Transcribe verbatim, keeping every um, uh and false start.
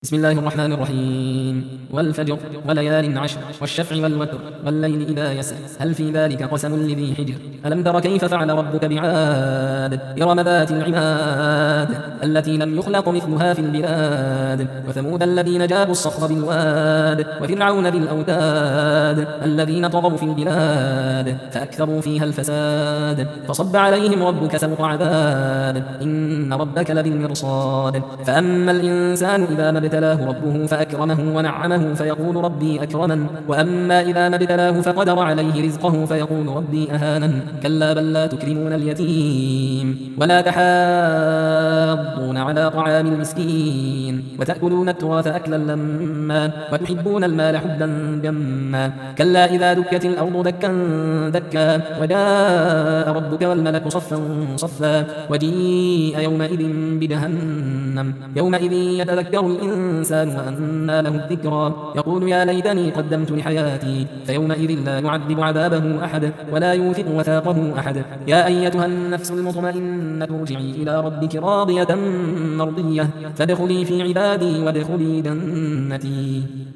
بسم الله الرحمن الرحيم والفجر وليال عشر والشفع والوتر والليل إذا يسر هل في ذلك قسم لذي حجر ألم تر كيف فعل ربك بعاد إرم ذات العماد التي لم يخلق مثلها في البلاد وثمود الذين جابوا الصخر بالواد وفرعون ذي الأوتاد الذين طغوا في البلاد فأكثروا فيها الفساد فصب عليهم ربك سوط عذاب إن ربك لبالمرصاد فأما الإنسان إذا ما ابتلاه ربه فأكرمه ونعمه فيقول ربي أكرمن وأما إذا ما ابتلاه فقدر عليه رزقه فيقول ربي أهانن كلا بل لا تكرمون اليتيم ولا تحاضون على طعام المسكين وتأكلون التراث أكلا لما وتحبون المال حبا جما كلا إذا دكت الأرض دكا دكا وجاء ربك والملك صفا صفا وجيء يومئذ بجهنم يومئذ يتذكر الإنسان وأنى له الذكرى يقول يا ليتني قدمت لحياتي فيومئذ لا يعذب عذابه أحد ولا يوثق وثاقه أحد يا أيتها النفس المطمئنة ارجعي إلى ربك راضية مرضية فادخلي في عبادي وادخلي جنتي.